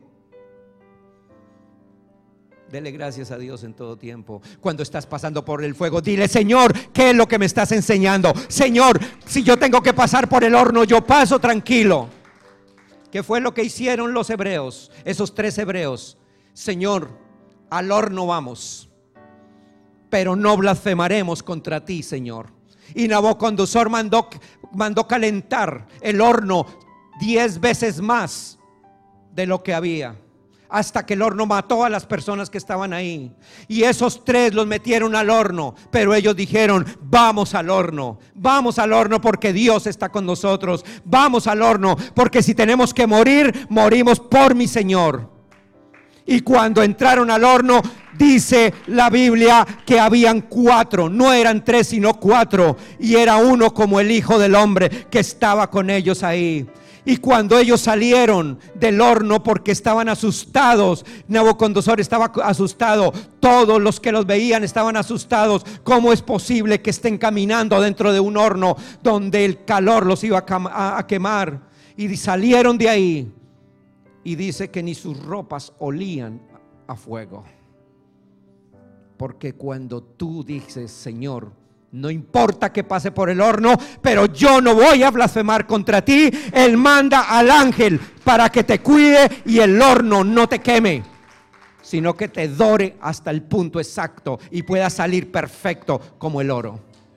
Dele gracias a Dios en todo tiempo. Cuando estás pasando por el fuego, dile: Señor, ¿qué es lo que me estás enseñando? Señor, si yo tengo que pasar por el horno, yo paso tranquilo. ¿Qué fue lo que hicieron los hebreos? Esos tres hebreos. Señor, al horno vamos, pero no blasfemaremos contra ti, Señor. Y Nabucodonosor mandó, mandó calentar el horno diez veces más de lo que había, hasta que el horno mató a las personas que estaban ahí. Y esos tres los metieron al horno, pero ellos dijeron: vamos al horno, vamos al horno porque Dios está con nosotros. Vamos al horno porque si tenemos que morir, morimos por mi Señor. Y cuando entraron al horno, dice la Biblia que habían cuatro, no eran tres sino cuatro, y era uno como el Hijo del Hombre que estaba con ellos ahí. Y cuando ellos salieron del horno, porque estaban asustados, Nabucodonosor estaba asustado, todos los que los veían estaban asustados. ¿Cómo es posible que estén caminando dentro de un horno donde el calor los iba a quemar? Y salieron de ahí, y dice que ni sus ropas olían a fuego. Porque cuando tú dices: Señor, no importa que pase por el horno, pero yo no voy a blasfemar contra ti, Él manda al ángel para que te cuide y el horno no te queme. sino que te dore hasta el punto exacto y pueda salir perfecto como el oro.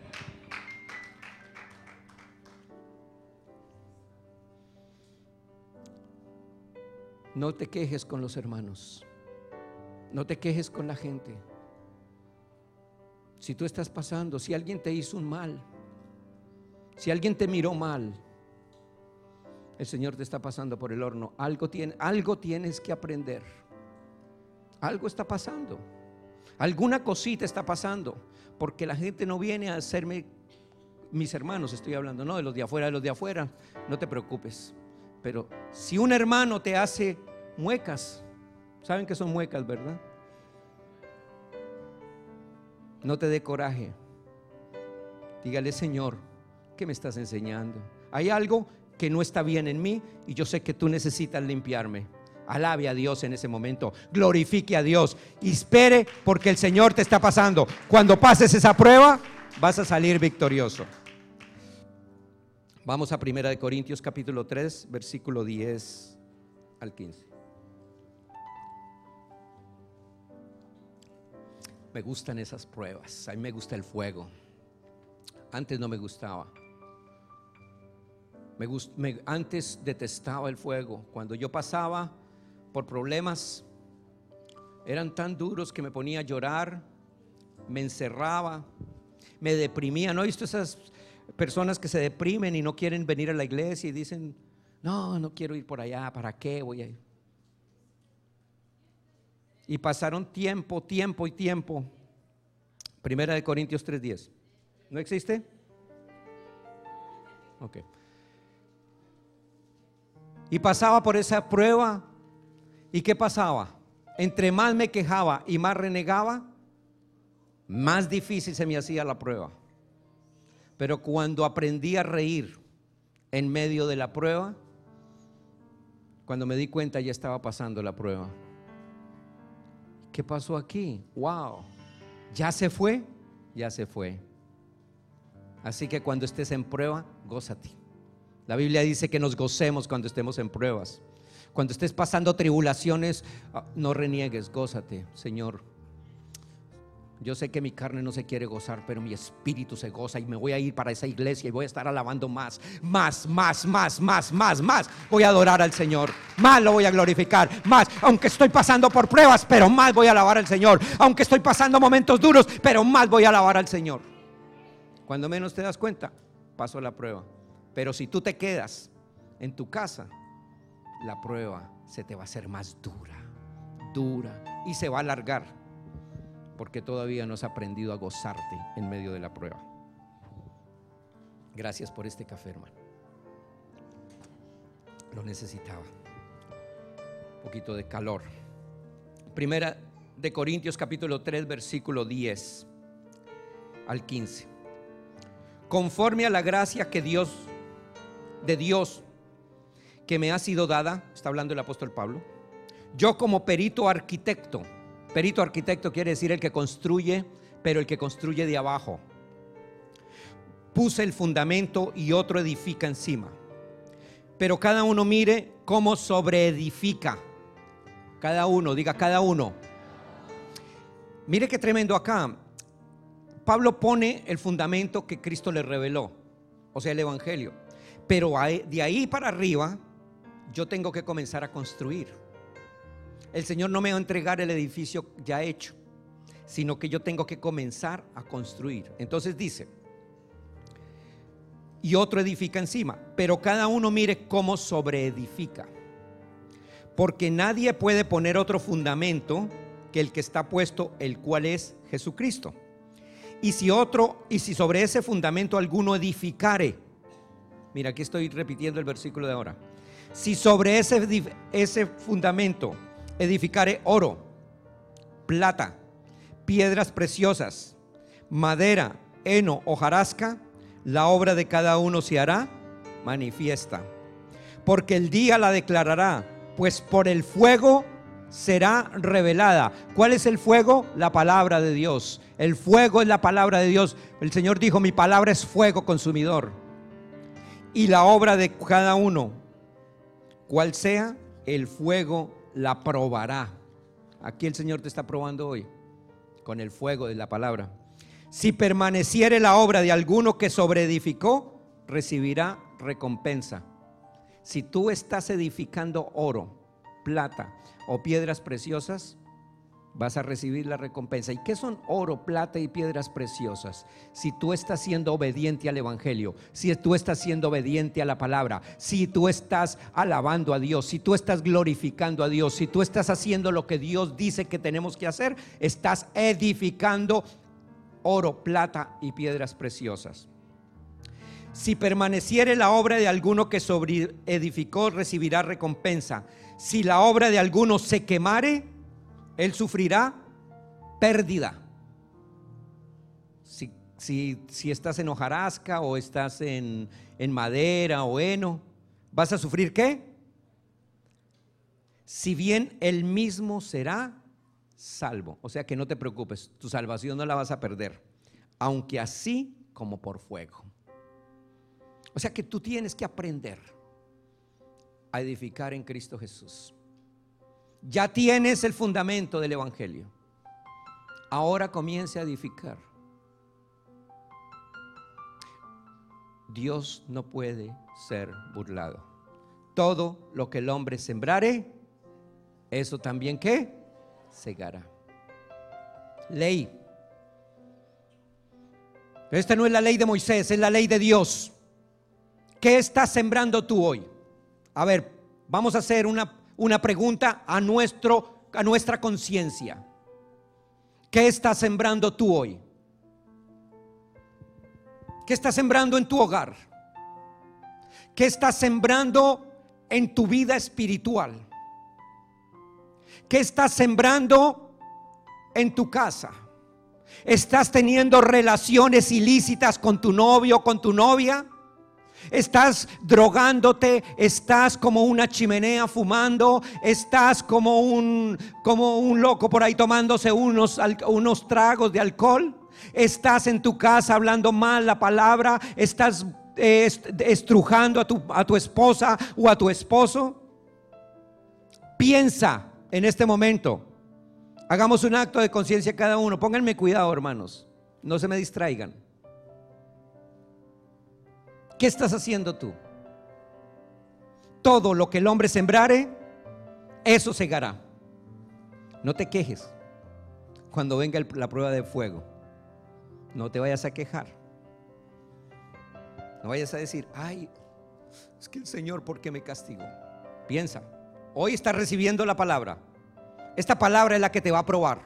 No te quejes con los hermanos, no te quejes con la gente. Si tú estás pasando, si alguien te hizo un mal, si alguien te miró mal, el Señor te está pasando por el horno. Algo, tiene, algo tienes que aprender. Algo está pasando. Alguna cosita está pasando. Porque la gente no viene a hacerme, mis hermanos estoy hablando, no de los de afuera, de los de afuera, no te preocupes. Pero si un hermano te hace muecas, ¿saben que son muecas, verdad? No te dé coraje. Dígale: Señor, ¿qué me estás enseñando? Hay algo que no está bien en mí y yo sé que tú necesitas limpiarme. Alabe a Dios en ese momento, glorifique a Dios y espere, porque el Señor te está pasando. Cuando pases esa prueba, vas a salir victorioso. Vamos a Primera de Corintios capítulo tres, versículo diez al quince. Me gustan esas pruebas. A mí me gusta el fuego. Antes no me gustaba. Me gust, me, antes detestaba el fuego. Cuando yo pasaba por problemas, eran tan duros que me ponía a llorar, me encerraba, me deprimía. ¿No he visto esas personas que se deprimen y no quieren venir a la iglesia y dicen: no, no quiero ir por allá, ¿para qué voy a ir? Y pasaron tiempo, tiempo y tiempo. Primera de Corintios tres diez. ¿No existe? Ok. Y pasaba por esa prueba. ¿Y qué pasaba? Entre más me quejaba y más renegaba, más difícil se me hacía la prueba. Pero cuando aprendí a reír en medio de la prueba, cuando me di cuenta ya estaba pasando la prueba. ¿Qué pasó aquí? Wow, ¿ya se fue? Ya se fue. Así que cuando estés en prueba, gózate. La Biblia dice que nos gocemos cuando estemos en pruebas. Cuando estés pasando tribulaciones, no reniegues, gózate. Señor, yo sé que mi carne no se quiere gozar, pero mi espíritu se goza y me voy a ir para esa iglesia y voy a estar alabando más, más, más, más, más, más, más. Voy a adorar al Señor, más lo voy a glorificar, más. Aunque estoy pasando por pruebas, pero más voy a alabar al Señor. Aunque estoy pasando momentos duros, pero más voy a alabar al Señor. Cuando menos te das cuenta, pasó la prueba. Pero si tú te quedas en tu casa, la prueba se te va a hacer más dura, dura, y se va a alargar, porque todavía no has aprendido a gozarte en medio de la prueba. Gracias por este café, hermano. Lo necesitaba. Un poquito de calor. Primera de Corintios capítulo tres, versículo diez al quince. Conforme a la gracia que Dios, de Dios, que me ha sido dada, está hablando el apóstol Pablo, yo como perito arquitecto. Perito arquitecto quiere decir el que construye, pero el que construye de abajo. Puse el fundamento y otro edifica encima. Pero cada uno mire cómo sobreedifica. Cada uno, diga cada uno. Mire qué tremendo acá. Pablo pone el fundamento que Cristo le reveló, o sea, el evangelio. Pero de ahí para arriba yo tengo que comenzar a construir. El Señor no me va a entregar el edificio ya hecho, sino que yo tengo que comenzar a construir. Entonces dice: y otro edifica encima, pero cada uno mire cómo sobreedifica. Porque nadie puede poner otro fundamento que el que está puesto, el cual es Jesucristo. Y si otro, y si sobre ese fundamento alguno edificare, mira, aquí estoy repitiendo el versículo de ahora. Si sobre ese, ese fundamento edificare oro, plata, piedras preciosas, madera, heno, hojarasca, la obra de cada uno se hará manifiesta, porque el día la declarará, pues por el fuego será revelada. ¿Cuál es el fuego? La palabra de Dios. El fuego es la palabra de Dios. El Señor dijo: mi palabra es fuego consumidor. Y la obra de cada uno, cual sea, el fuego la probará. Aquí el Señor te está probando hoy con el fuego de la palabra. Si permaneciere la obra de alguno que sobreedificó, recibirá recompensa. Si tú estás edificando oro, plata o piedras preciosas, vas a recibir la recompensa. ¿Y qué son oro, plata y piedras preciosas? Si tú estás siendo obediente al evangelio, si tú estás siendo obediente a la palabra, si tú estás alabando a Dios, si tú estás glorificando a Dios, si tú estás haciendo lo que Dios dice que tenemos que hacer, estás edificando oro, plata y piedras preciosas. Si permaneciere la obra de alguno que sobre edificó, recibirá recompensa. Si la obra de alguno se quemare, él sufrirá pérdida. Si, si, si estás en hojarasca o estás en, en madera o heno, ¿vas a sufrir qué? Si bien él mismo será salvo. O sea que no te preocupes, tu salvación no la vas a perder, aunque así como por fuego. O sea que tú tienes que aprender a edificar en Cristo Jesús. Ya tienes el fundamento del evangelio. Ahora comience a edificar. Dios no puede ser burlado. Todo lo que el hombre sembrare, eso también ¿qué? Segará. Ley. Esta no es la ley de Moisés, es la ley de Dios. ¿Qué estás sembrando tú hoy? A ver, vamos a hacer una, una pregunta a, nuestro, a nuestra conciencia. ¿Qué estás sembrando tú hoy? ¿Qué estás sembrando en tu hogar? ¿Qué estás sembrando en tu vida espiritual? ¿Qué estás sembrando en tu casa? ¿Estás teniendo relaciones ilícitas con tu novio o con tu novia? ¿Estás drogándote? ¿Estás como una chimenea fumando? ¿Estás como un, como un loco por ahí tomándose unos, unos tragos de alcohol? ¿Estás en tu casa hablando mal la palabra? ¿Estás eh, estrujando a tu, a tu esposa o a tu esposo? Piensa en este momento. Hagamos un acto de conciencia cada uno. Pónganme cuidado, hermanos, no se me distraigan. ¿Qué estás haciendo tú? Todo lo que el hombre sembrare, eso segará. No te quejes cuando venga el, la prueba de fuego. No te vayas a quejar. No vayas a decir, ay, es que el Señor, ¿por qué me castigó? Piensa, hoy estás recibiendo la palabra. Esta palabra es la que te va a probar.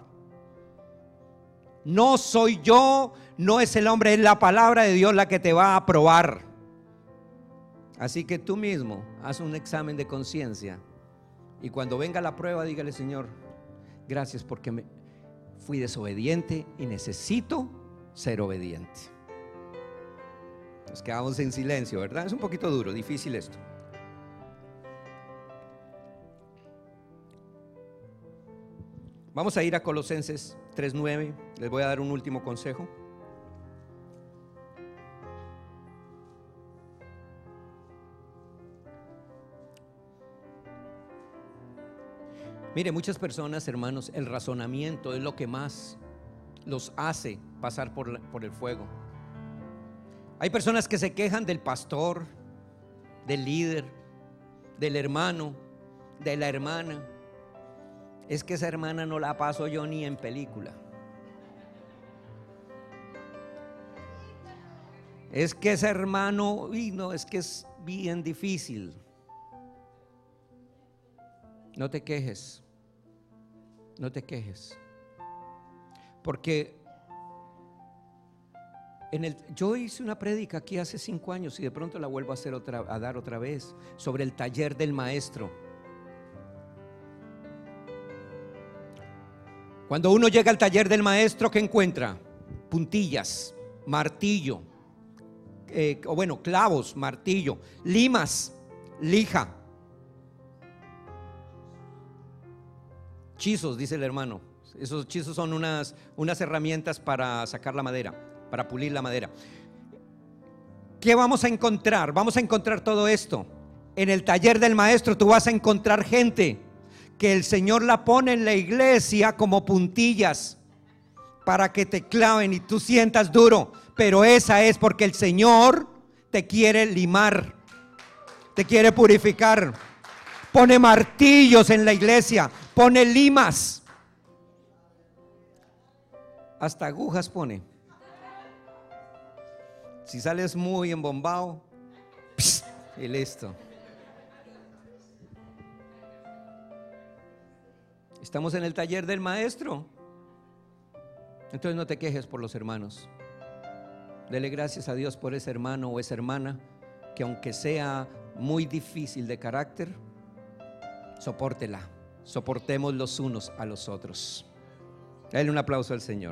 No soy yo, no es el hombre, es la palabra de Dios la que te va a probar. Así que tú mismo haz un examen de conciencia y cuando venga la prueba dígale, Señor, gracias porque me fui desobediente y necesito ser obediente. Nos quedamos en silencio, ¿verdad? Es un poquito duro, difícil esto. Vamos a ir a Colosenses tres nueve. Les voy a dar un último consejo. Mire, muchas personas, hermanos, el razonamiento es lo que más los hace pasar por, la, por el fuego. Hay personas que se quejan del pastor, del líder, del hermano, de la hermana. Es que esa hermana no la paso yo ni en película. Es que ese hermano, uy, no, es que es bien difícil. No te quejes, no te quejes, porque en el, yo hice una prédica aquí hace cinco años y de pronto la vuelvo a hacer otra, a dar otra vez sobre el taller del maestro. Cuando uno llega al taller del maestro, ¿qué encuentra? Puntillas, martillo, eh, o bueno, clavos, martillo, limas, lija. Chizos, dice el hermano. Esos chizos son unas, unas herramientas para sacar la madera, para pulir la madera. ¿Qué vamos a encontrar? Vamos a encontrar todo esto. En el taller del maestro tú vas a encontrar gente que el Señor la pone en la iglesia como puntillas para que te claven y tú sientas duro, pero esa es porque el Señor te quiere limar, te quiere purificar. Pone martillos en la iglesia, pone limas, hasta agujas pone. Si sales muy embombado, pss, y listo. Estamos en el taller del maestro. Entonces no te quejes por los hermanos. Dele gracias a Dios por ese hermano o esa hermana que, aunque sea muy difícil de carácter, sopórtela. Soportemos los unos a los otros. Dale un aplauso al Señor.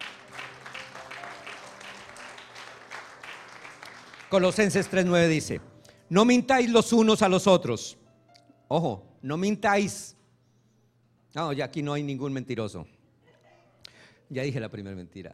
Colosenses tres nueve dice: no mintáis los unos a los otros. Ojo, no mintáis. No, ya aquí no hay ningún mentiroso. Ya dije la primera mentira.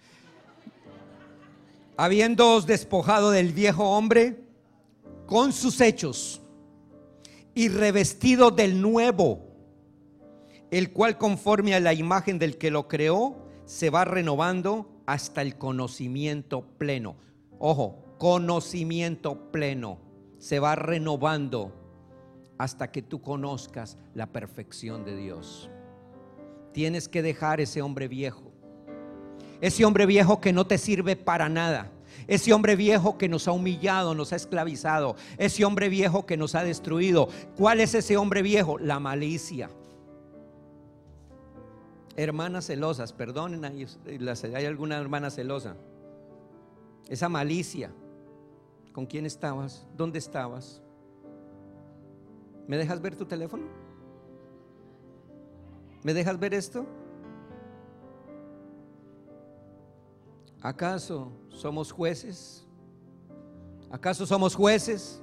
Habiéndoos despojado del viejo hombre con sus hechos y revestido del nuevo, el cual conforme a la imagen del que lo creó se va renovando hasta el conocimiento pleno. Ojo, conocimiento pleno. Se va renovando hasta que tú conozcas la perfección de Dios. Tienes que dejar ese hombre viejo, ese hombre viejo que no te sirve para nada, ese hombre viejo que nos ha humillado, nos ha esclavizado, ese hombre viejo que nos ha destruido. ¿Cuál es ese hombre viejo? La malicia. Hermanas celosas, perdonen, hay alguna hermana celosa. Esa malicia. ¿Con quién estabas? ¿Dónde estabas? ¿Me dejas ver tu teléfono? ¿Me dejas ver esto? ¿Acaso somos jueces? ¿Acaso somos jueces?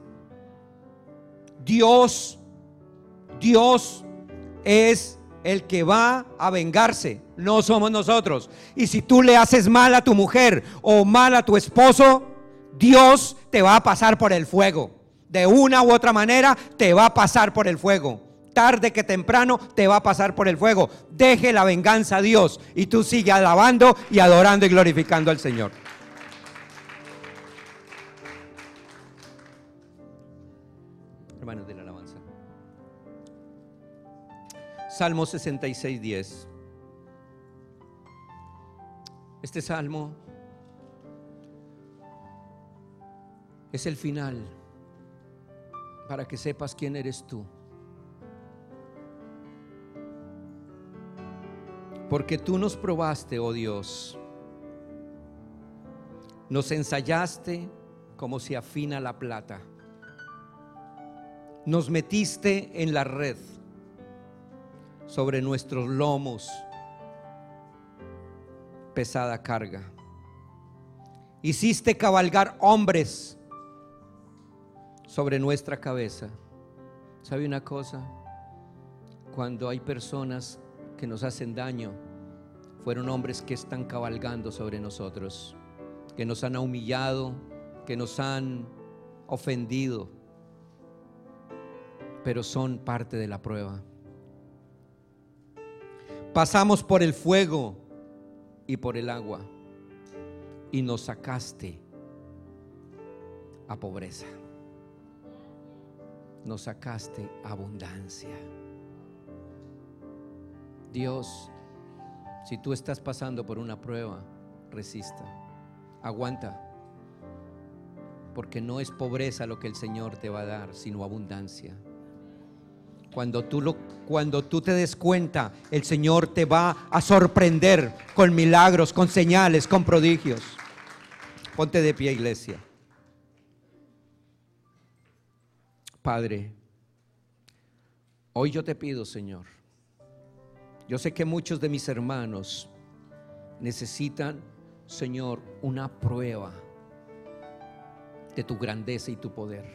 Dios, Dios es el que va a vengarse, no somos nosotros. Y si tú le haces mal a tu mujer o mal a tu esposo, Dios te va a pasar por el fuego. De una u otra manera te va a pasar por el fuego. Tarde que temprano te va a pasar por el fuego. Deje la venganza a Dios y tú sigue alabando y adorando y glorificando al Señor. Hermanos de la alabanza, Salmo sesenta y seis diez. Este salmo es el final para que sepas quién eres tú. Porque tú nos probaste, oh Dios, nos ensayaste como se afina la plata, nos metiste en la red, sobre nuestros lomos pesada carga, hiciste cabalgar hombres sobre nuestra cabeza. ¿Sabe una cosa? Cuando hay personas que nos hacen daño, fueron hombres que están cabalgando sobre nosotros, que nos han humillado, que nos han ofendido, pero son parte de la prueba. Pasamos por el fuego y por el agua y nos sacaste a pobreza, nos sacaste a abundancia. Dios, si tú estás pasando por una prueba, resista, aguanta, porque no es pobreza lo que el Señor te va a dar, sino abundancia. Cuando tú, lo, cuando tú te des cuenta, el Señor te va a sorprender con milagros, con señales, con prodigios. Ponte de pie, iglesia. Padre, hoy yo te pido, Señor, yo sé que muchos de mis hermanos necesitan, Señor, una prueba de tu grandeza y tu poder.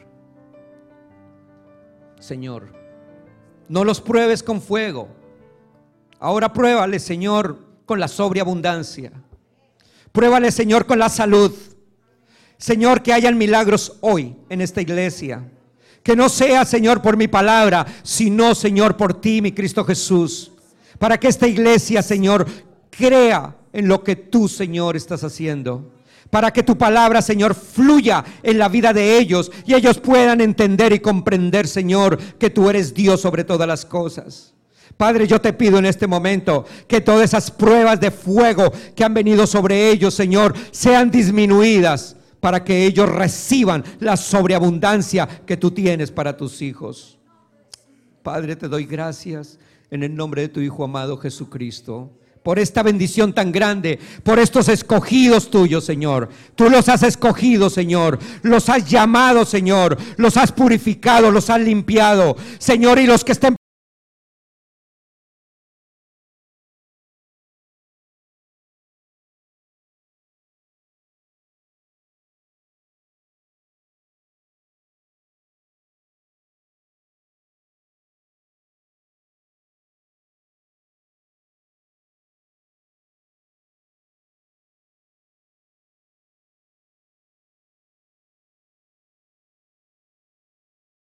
Señor, no los pruebes con fuego. Ahora pruébale, Señor, con la sobreabundancia. Pruébale, Señor, con la salud. Señor, que hayan milagros hoy en esta iglesia. Que no sea, Señor, por mi palabra, sino, Señor, por ti, mi Cristo Jesús. Para que esta iglesia, Señor, crea en lo que tú, Señor, estás haciendo. Para que tu palabra, Señor, fluya en la vida de ellos y ellos puedan entender y comprender, Señor, que tú eres Dios sobre todas las cosas. Padre, yo te pido en este momento que todas esas pruebas de fuego que han venido sobre ellos, Señor, sean disminuidas para que ellos reciban la sobreabundancia que tú tienes para tus hijos. Padre, te doy gracias en el nombre de tu Hijo amado Jesucristo, por esta bendición tan grande, por estos escogidos tuyos, Señor. Tú los has escogido, Señor, los has llamado, Señor, los has purificado, los has limpiado, Señor, y los que estén